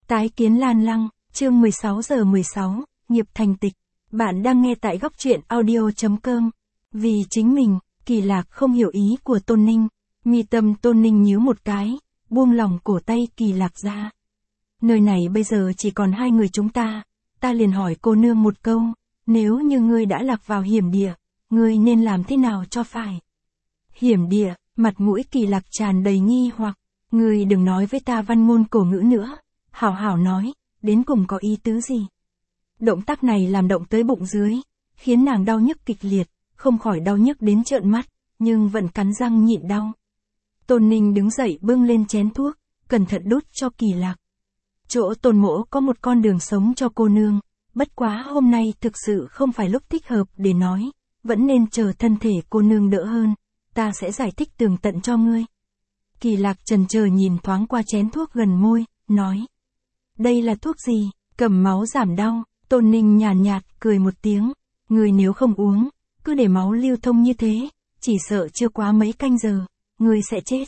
Tái kiến Lan Lăng, chương 16:16, nghiệp thành tịch. Bạn đang nghe tại góc truyện audio.com. Vì chính mình, Kỳ Lạc không hiểu ý của Tôn Ninh. Mi tâm Tôn Ninh nhíu một cái, buông lỏng cổ tay Kỳ Lạc ra. Nơi này bây giờ chỉ còn hai người chúng ta liền hỏi cô nương một câu, nếu như ngươi đã lạc vào hiểm địa, ngươi nên làm thế nào cho phải? Hiểm địa, mặt mũi Kỳ Lạc tràn đầy nghi hoặc, ngươi đừng nói với ta văn ngôn cổ ngữ nữa, hảo hảo nói, đến cùng có ý tứ gì? Động tác này làm động tới bụng dưới, khiến nàng đau nhức kịch liệt, không khỏi đau nhức đến trợn mắt, nhưng vẫn cắn răng nhịn đau. Tôn Ninh đứng dậy bưng lên chén thuốc, cẩn thận đút cho Kỳ Lạc. Chỗ Tôn mỗ có một con đường sống cho cô nương, bất quá hôm nay thực sự không phải lúc thích hợp để nói, vẫn nên chờ thân thể cô nương đỡ hơn, ta sẽ giải thích tường tận cho ngươi. Kỳ Lạc chần chờ nhìn thoáng qua chén thuốc gần môi, nói. Đây là thuốc gì? Cầm máu giảm đau. Tôn Ninh nhàn nhạt cười một tiếng, ngươi nếu không uống, cứ để máu lưu thông như thế, chỉ sợ chưa quá mấy canh giờ, ngươi sẽ chết.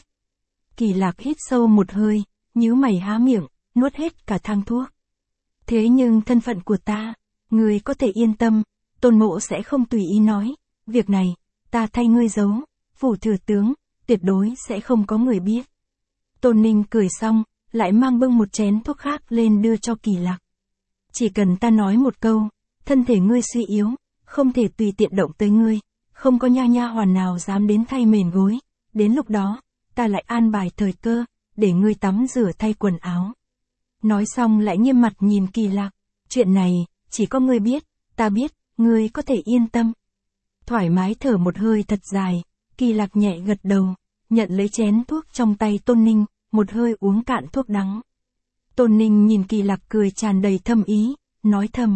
Kỳ Lạc hít sâu một hơi, nhíu mày há miệng, nuốt hết cả thang thuốc. Thế nhưng thân phận của ta, ngươi có thể yên tâm, Tôn mỗ sẽ không tùy ý nói, việc này, ta thay ngươi giấu, phủ thừa tướng, tuyệt đối sẽ không có người biết. Tôn Ninh cười xong, lại mang bưng một chén thuốc khác lên đưa cho Kỳ Lạc. Chỉ cần ta nói một câu, thân thể ngươi suy yếu, không thể tùy tiện động tới ngươi, không có nha hoàn nào dám đến thay mền gối, đến lúc đó, ta lại an bài thời cơ, để ngươi tắm rửa thay quần áo. Nói xong lại nghiêm mặt nhìn Kỳ Lạc, chuyện này, chỉ có ngươi biết, ta biết, ngươi có thể yên tâm. Thoải mái thở một hơi thật dài, Kỳ Lạc nhẹ gật đầu, nhận lấy chén thuốc trong tay Tôn Ninh, một hơi uống cạn thuốc đắng. Tôn Ninh nhìn Kỳ Lạc cười tràn đầy thâm ý, nói thầm.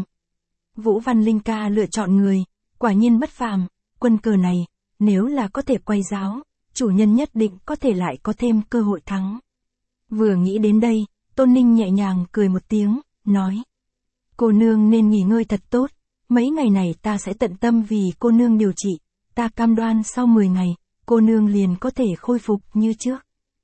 Vũ Văn Linh ca lựa chọn người, quả nhiên bất phàm, quân cờ này, nếu là có thể quay giáo, chủ nhân nhất định có thể lại có thêm cơ hội thắng. Vừa nghĩ đến đây, Tôn Ninh nhẹ nhàng cười một tiếng, nói. Cô nương nên nghỉ ngơi thật tốt, mấy ngày này ta sẽ tận tâm vì cô nương điều trị, ta cam đoan sau 10 ngày, cô nương liền có thể khôi phục như trước.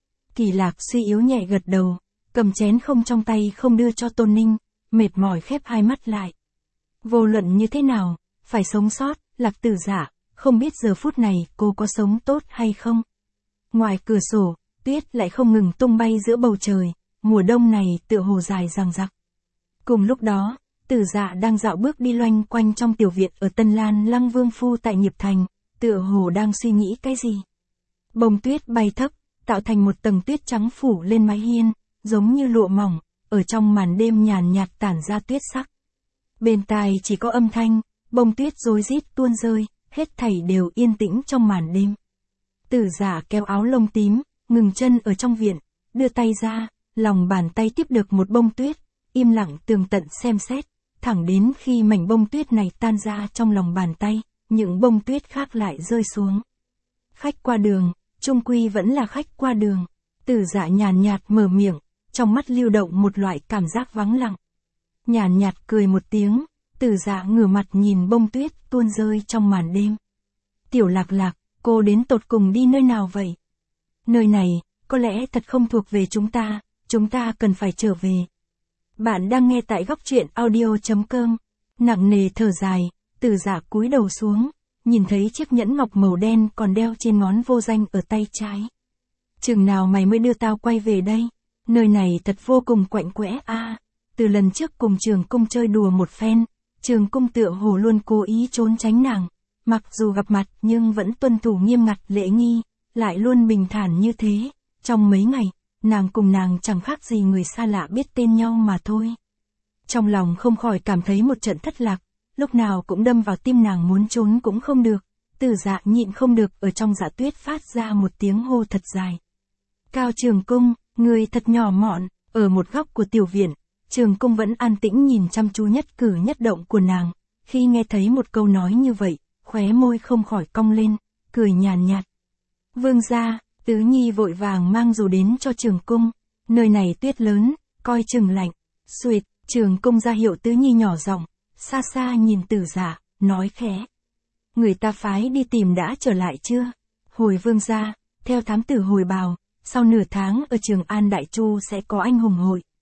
Kỳ Lạc suy yếu nhẹ gật đầu, cầm chén không trong tay không đưa cho Tôn Ninh, mệt mỏi khép hai mắt lại. Vô luận như thế nào, phải sống sót, Lạc Tử Dạ, không biết giờ phút này cô có sống tốt hay không. Ngoài cửa sổ, tuyết lại không ngừng tung bay giữa bầu trời, mùa đông này tựa hồ dài dằng dặc. Cùng lúc đó, Tử Dạ đang dạo bước đi loanh quanh trong tiểu viện ở Tân Lan Lăng Vương Phu tại Nghiệp Thành, tựa hồ đang suy nghĩ cái gì. Bông tuyết bay thấp, tạo thành một tầng tuyết trắng phủ lên mái hiên, giống như lụa mỏng, ở trong màn đêm nhàn nhạt tản ra tuyết sắc. Bên tai chỉ có âm thanh, bông tuyết rối rít tuôn rơi, hết thảy đều yên tĩnh trong màn đêm. Tử Dạ kéo áo lông tím, ngừng chân ở trong viện, đưa tay ra, lòng bàn tay tiếp được một bông tuyết, im lặng tường tận xem xét, thẳng đến khi mảnh bông tuyết này tan ra trong lòng bàn tay, những bông tuyết khác lại rơi xuống. Khách qua đường, chung quy vẫn là khách qua đường. Tử Dạ nhàn nhạt mở miệng, trong mắt lưu động một loại cảm giác vắng lặng. Nhàn nhạt cười một tiếng, Tử Dạ ngửa mặt nhìn bông tuyết tuôn rơi trong màn đêm. Tiểu Lạc Lạc, cô đến tột cùng đi nơi nào vậy? Nơi này, có lẽ thật không thuộc về chúng ta cần phải trở về. Bạn đang nghe tại góc truyện audio.com. Nặng nề thở dài, Tử Dạ cúi đầu xuống, nhìn thấy chiếc nhẫn ngọc màu đen còn đeo trên ngón vô danh ở tay trái. Chừng nào mày mới đưa tao quay về đây? Nơi này thật vô cùng quạnh quẽ a. Từ lần trước cùng Trường Cung chơi đùa một phen, Trường Cung tựa hồ luôn cố ý trốn tránh nàng, mặc dù gặp mặt nhưng vẫn tuân thủ nghiêm ngặt lễ nghi, lại luôn bình thản như thế. Trong mấy ngày, nàng cùng nàng chẳng khác gì người xa lạ biết tên nhau mà thôi. Trong lòng không khỏi cảm thấy một trận thất lạc, lúc nào cũng đâm vào tim nàng muốn trốn cũng không được. Tử Dạ nhịn không được ở trong dạ tuyết phát ra một tiếng hô thật dài. Cao Trường Cung, người thật nhỏ mọn. Ở một góc của tiểu viện, Trường Cung vẫn an tĩnh nhìn chăm chú nhất cử nhất động của nàng. Khi nghe thấy một câu nói như vậy, khóe môi không khỏi cong lên, cười nhàn nhạt. Vương gia, Tứ Nhi vội vàng mang dù đến cho Trường Cung. Nơi này tuyết lớn, coi chừng lạnh. Xuệt, Trường Cung ra hiệu Tứ Nhi nhỏ giọng, xa xa nhìn Tử Dạ, nói khẽ. Người ta phái đi tìm đã trở lại chưa? Hồi vương gia, theo thám tử hồi bào, sau nửa tháng ở Trường An Đại Chu sẽ có anh hùng hội.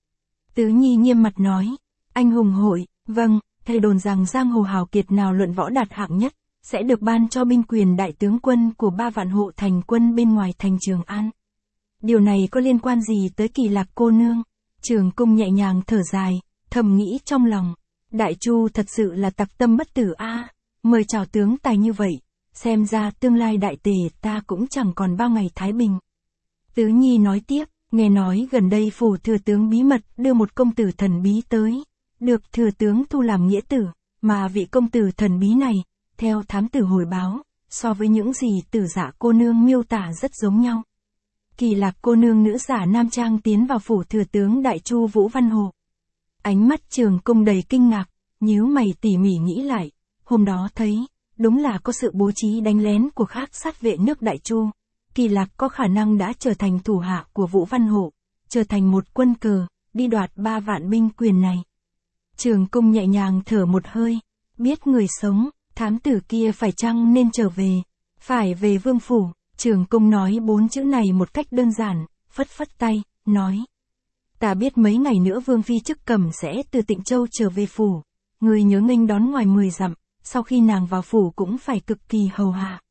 Tứ Nhi nghiêm mặt nói. Anh hùng hội, vâng, thầy đồn rằng giang hồ hào kiệt nào luận võ đạt hạng nhất, sẽ được ban cho binh quyền đại tướng quân của 3 vạn hộ thành quân bên ngoài thành Trường An. Điều này có liên quan gì tới Kỳ Lạc cô nương? Trường Cung nhẹ nhàng thở dài, thầm nghĩ trong lòng. Đại Chu thật sự là tặc tâm bất tử a. Mời chào tướng tài như vậy, xem ra tương lai đại tề ta cũng chẳng còn bao ngày thái bình. Tứ Nhi nói tiếp, nghe nói gần đây phủ thừa tướng bí mật đưa một công tử thần bí tới, được thừa tướng thu làm nghĩa tử, mà vị công tử thần bí này, theo thám tử hồi báo, so với những gì Tử Dạ cô nương miêu tả rất giống nhau. Kỳ Lạc cô nương nữ giả nam trang tiến vào phủ thừa tướng Đại Chu Vũ Văn Hộ. Ánh mắt Trường Cung đầy kinh ngạc, nhíu mày tỉ mỉ nghĩ lại, hôm đó thấy, đúng là có sự bố trí đánh lén của các sát vệ nước Đại Chu. Kỳ Lạc có khả năng đã trở thành thủ hạ của Vũ Văn Hộ, trở thành một quân cờ, đi đoạt 3 vạn binh quyền này. Trường Cung nhẹ nhàng thở một hơi, biết người sống, thám tử kia phải chăng nên trở về, phải về vương phủ. Trường Cung nói 4 chữ này một cách đơn giản, phất phất tay, nói. Ta biết mấy ngày nữa Vương Phi chức cầm sẽ từ Tịnh Châu trở về phủ, người nhớ nghênh đón ngoài 10 dặm, sau khi nàng vào phủ cũng phải cực kỳ hầu hạ.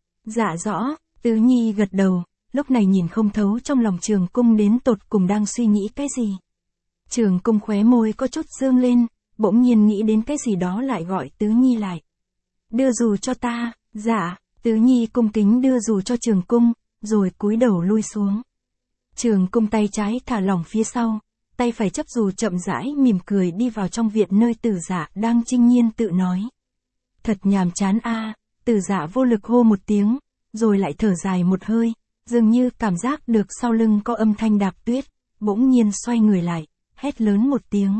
Dạ rõ, Tứ Nhi gật đầu, lúc này nhìn không thấu trong lòng Trường Cung đến tột cùng đang suy nghĩ cái gì. Trường Cung khóe môi có chút dương lên, bỗng nhiên nghĩ đến cái gì đó lại gọi Tứ Nhi lại. Đưa dù cho ta, dạ. Tứ Nhi cung kính đưa dù cho Trường Cung, rồi cúi đầu lui xuống. Trường Cung tay trái thả lỏng phía sau, tay phải chấp dù chậm rãi mỉm cười đi vào trong viện nơi Tử Dạ đang chinh nhiên tự nói. Thật nhàm chán a. Tử Dạ vô lực hô một tiếng, rồi lại thở dài một hơi, dường như cảm giác được sau lưng có âm thanh đạp tuyết, bỗng nhiên xoay người lại, hét lớn một tiếng.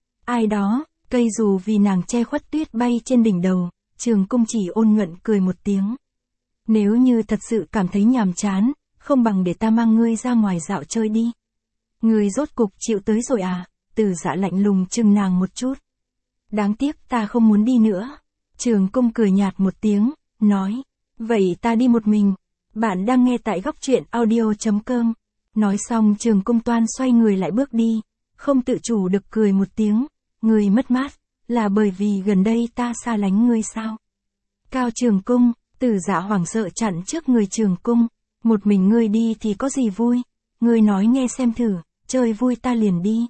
Ai đó, cây dù vì nàng che khuất tuyết bay trên đỉnh đầu. Trường Cung chỉ ôn nhuận cười một tiếng. Nếu như thật sự cảm thấy nhàm chán, không bằng để ta mang ngươi ra ngoài dạo chơi đi. Ngươi rốt cục chịu tới rồi à? Tử Dạ lạnh lùng chừng nàng một chút. Đáng tiếc ta không muốn đi nữa. Trường Cung cười nhạt một tiếng, nói. Vậy ta đi một mình. Bạn đang nghe tại góc truyện audio.com. Nói xong Trường Cung toan xoay người lại bước đi, không tự chủ được cười một tiếng. Ngươi mất mát, là bởi vì gần đây ta xa lánh ngươi sao? Cao Trường Cung. Tử Dạ hoảng sợ chặn trước người Trường Cung. Một mình ngươi đi thì có gì vui? Ngươi nói nghe xem thử, chơi vui ta liền đi.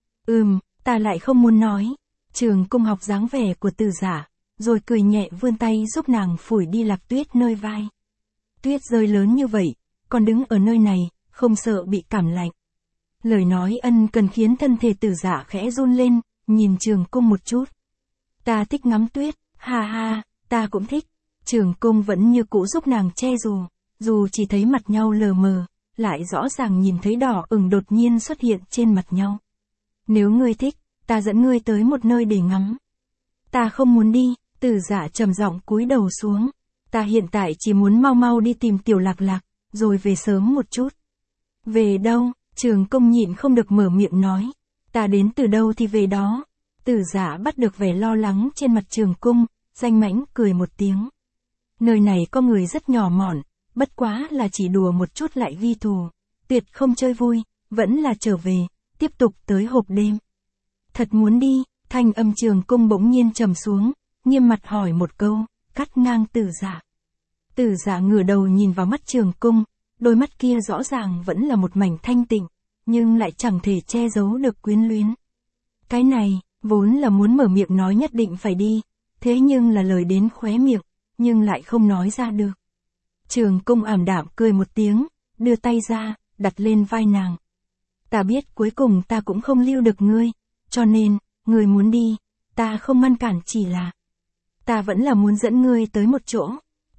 Ta lại không muốn nói. Trường Cung học dáng vẻ của Tử Dạ, rồi cười nhẹ vươn tay giúp nàng phủi đi lạc tuyết nơi vai. Tuyết rơi lớn như vậy, còn đứng ở nơi này, không sợ bị cảm lạnh. Lời nói ân cần khiến thân thể Tử Dạ khẽ run lên, nhìn Trường Cung một chút. Ta thích ngắm tuyết, ha ha, ta cũng thích. Trường Cung vẫn như cũ giúp nàng che dù chỉ thấy mặt nhau lờ mờ, lại rõ ràng nhìn thấy đỏ ửng đột nhiên xuất hiện trên mặt nhau. Nếu ngươi thích, ta dẫn ngươi tới một nơi để ngắm. Ta không muốn đi. Tử Dạ trầm giọng cúi đầu xuống. Ta hiện tại chỉ muốn mau mau đi tìm Tiểu Lạc Lạc, rồi về sớm một chút. Về đâu? Trường Cung nhịn không được mở miệng nói. Ta đến từ đâu thì về đó. Tử Dạ bắt được vẻ lo lắng trên mặt Trường Cung, danh mãnh cười một tiếng. Nơi này có người rất nhỏ mọn, bất quá là chỉ đùa một chút lại ghi thù, tuyệt không chơi vui, vẫn là trở về, tiếp tục tới hộp đêm. Thật muốn đi. Thanh âm Trường Cung bỗng nhiên trầm xuống, nghiêm mặt hỏi một câu, cắt ngang Tử Dạ. Tử Dạ ngửa đầu nhìn vào mắt Trường Cung, đôi mắt kia rõ ràng vẫn là một mảnh thanh tịnh, nhưng lại chẳng thể che giấu được quyến luyến. Cái này, vốn là muốn mở miệng nói nhất định phải đi, thế nhưng là lời đến khóe miệng, nhưng lại không nói ra được. Trường Cung ảm đạm cười một tiếng, đưa tay ra, đặt lên vai nàng. Ta biết cuối cùng ta cũng không lưu được ngươi, cho nên, ngươi muốn đi, ta không ngăn cản, chỉ là ta vẫn là muốn dẫn ngươi tới một chỗ.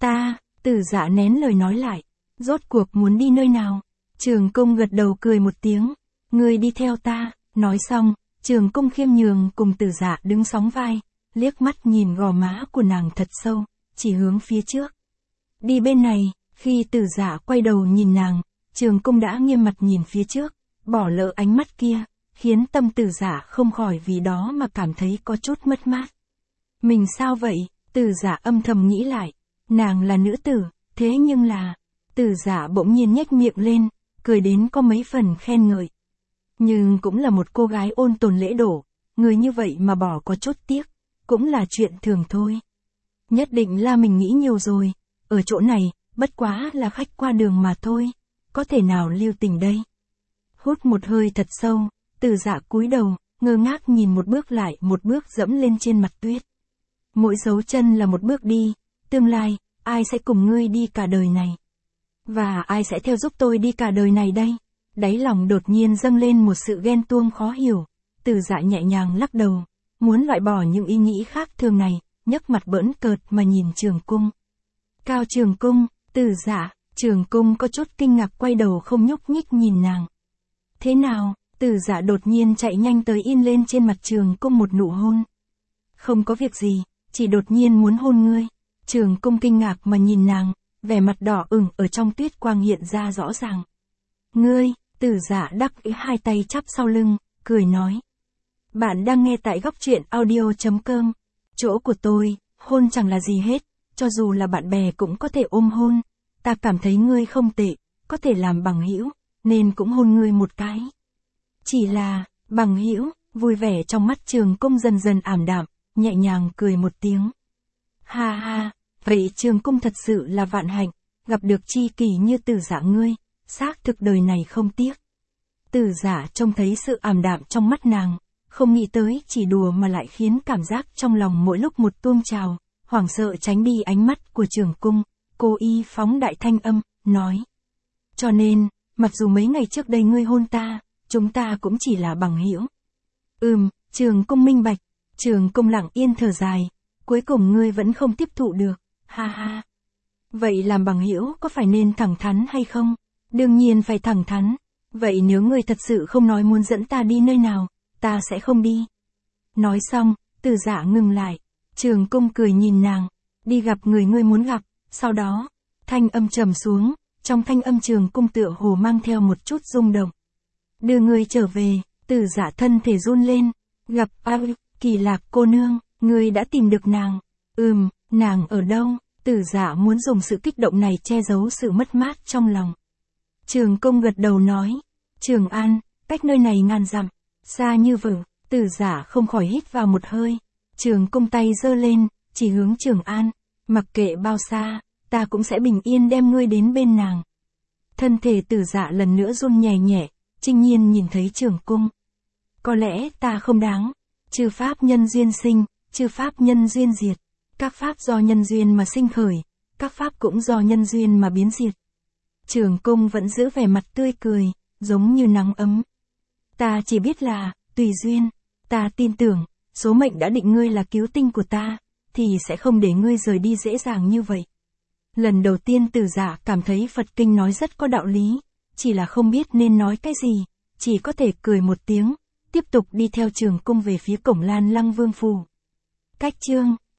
Tử Dạ nén lời nói lại, rốt cuộc muốn đi nơi nào? Trường Cung gật đầu cười một tiếng, ngươi đi theo ta. Nói xong, Trường Cung khiêm nhường cùng Tử Dạ đứng sóng vai, liếc mắt nhìn gò má của nàng thật sâu, chỉ hướng phía trước. Đi bên này. Khi Tử Dạ quay đầu nhìn nàng, Trường Cung đã nghiêm mặt nhìn phía trước, bỏ lỡ ánh mắt kia, khiến tâm Tử Dạ không khỏi vì đó mà cảm thấy có chút mất mát. Mình sao vậy? Tử Dạ âm thầm nghĩ lại. Nàng là nữ tử, thế nhưng là... Tử Dạ bỗng nhiên nhếch miệng lên, cười đến có mấy phần khen ngợi. Nhưng cũng là một cô gái ôn tồn lễ độ, người như vậy mà bỏ có chút tiếc, cũng là chuyện thường thôi. Nhất định là mình nghĩ nhiều rồi, ở chỗ này, bất quá là khách qua đường mà thôi, có thể nào lưu tình đây. Hút một hơi thật sâu, Từ Dạ cúi đầu, ngơ ngác nhìn một bước lại một bước dẫm lên trên mặt tuyết. Mỗi dấu chân là một bước đi, tương lai, ai sẽ cùng ngươi đi cả đời này? Và ai sẽ theo giúp tôi đi cả đời này đây? Đáy lòng đột nhiên dâng lên một sự ghen tuông khó hiểu. Từ Dạ nhẹ nhàng lắc đầu, muốn loại bỏ những ý nghĩ khác thường này, nhấc mặt bỡn cợt mà nhìn Trường Cung. Cao Trường Cung, Từ Dạ, Trường Cung có chút kinh ngạc quay đầu không nhúc nhích nhìn nàng. Thế nào? Từ Dạ đột nhiên chạy nhanh tới in lên trên mặt Trường Cung một nụ hôn. Không có việc gì, chỉ đột nhiên muốn hôn ngươi. Trường Cung kinh ngạc mà nhìn nàng, vẻ mặt đỏ ửng ở trong tuyết quang hiện ra rõ ràng. Ngươi, Từ Dạ đắc ý hai tay chắp sau lưng, cười nói. Bạn đang nghe tại góc truyện audio.com. Chỗ của tôi, hôn chẳng là gì hết, cho dù là bạn bè cũng có thể ôm hôn. Ta cảm thấy ngươi không tệ, có thể làm bằng hữu, nên cũng hôn ngươi một cái. Chỉ là, bằng hữu, vui vẻ trong mắt Trường Cung dần dần ảm đạm, nhẹ nhàng cười một tiếng. Ha ha, vậy Trường Cung thật sự là vạn hạnh, gặp được tri kỷ như Từ Dạ ngươi, xác thực đời này không tiếc. Từ Dạ trông thấy sự ảm đạm trong mắt nàng, không nghĩ tới chỉ đùa mà lại khiến cảm giác trong lòng mỗi lúc một tuôn trào, hoảng sợ tránh đi ánh mắt của Trường Cung, cô y phóng đại thanh âm, nói. Cho nên, mặc dù mấy ngày trước đây ngươi hôn ta, chúng ta cũng chỉ là bằng hữu. Trường Cung minh bạch. Trường Cung lặng yên thở dài, cuối cùng ngươi vẫn không tiếp thụ được, ha ha. Vậy làm bằng hữu có phải nên thẳng thắn hay không? Đương nhiên phải thẳng thắn. Vậy nếu ngươi thật sự không nói muốn dẫn ta đi nơi nào, ta sẽ không đi. Nói xong, Từ Dạ ngừng lại. Trường Cung cười nhìn nàng, đi gặp người ngươi muốn gặp, sau đó, thanh âm trầm xuống, trong thanh âm Trường Cung tựa hồ mang theo một chút rung động. Đưa ngươi trở về, Từ Dạ thân thể run lên, gặp Kỳ Lạc cô nương, ngươi đã tìm được nàng. Nàng ở đâu? Từ Dạ muốn dùng sự kích động này che giấu sự mất mát trong lòng. Trường Cung gật đầu nói, Trường An, cách nơi này ngàn dặm, xa như vực. Từ Dạ không khỏi hít vào một hơi. Trường Cung tay giơ lên, chỉ hướng Trường An, mặc kệ bao xa, ta cũng sẽ bình yên đem ngươi đến bên nàng. Thân thể Từ Dạ lần nữa run nhẹ nhẹ, Trinh Nhiên nhìn thấy Trường Cung. Có lẽ ta không đáng. Chư pháp nhân duyên sinh, chư pháp nhân duyên diệt. Các pháp do nhân duyên mà sinh khởi, các pháp cũng do nhân duyên mà biến diệt. Trường Cung vẫn giữ vẻ mặt tươi cười, giống như nắng ấm. Ta chỉ biết là, tùy duyên, ta tin tưởng, số mệnh đã định ngươi là cứu tinh của ta, thì sẽ không để ngươi rời đi dễ dàng như vậy. Lần đầu tiên Từ Dạ cảm thấy Phật Kinh nói rất có đạo lý, chỉ là không biết nên nói cái gì, chỉ có thể cười một tiếng, tiếp tục đi theo Trường Cung về phía cổng Lan Lăng Vương phủ. Cách chương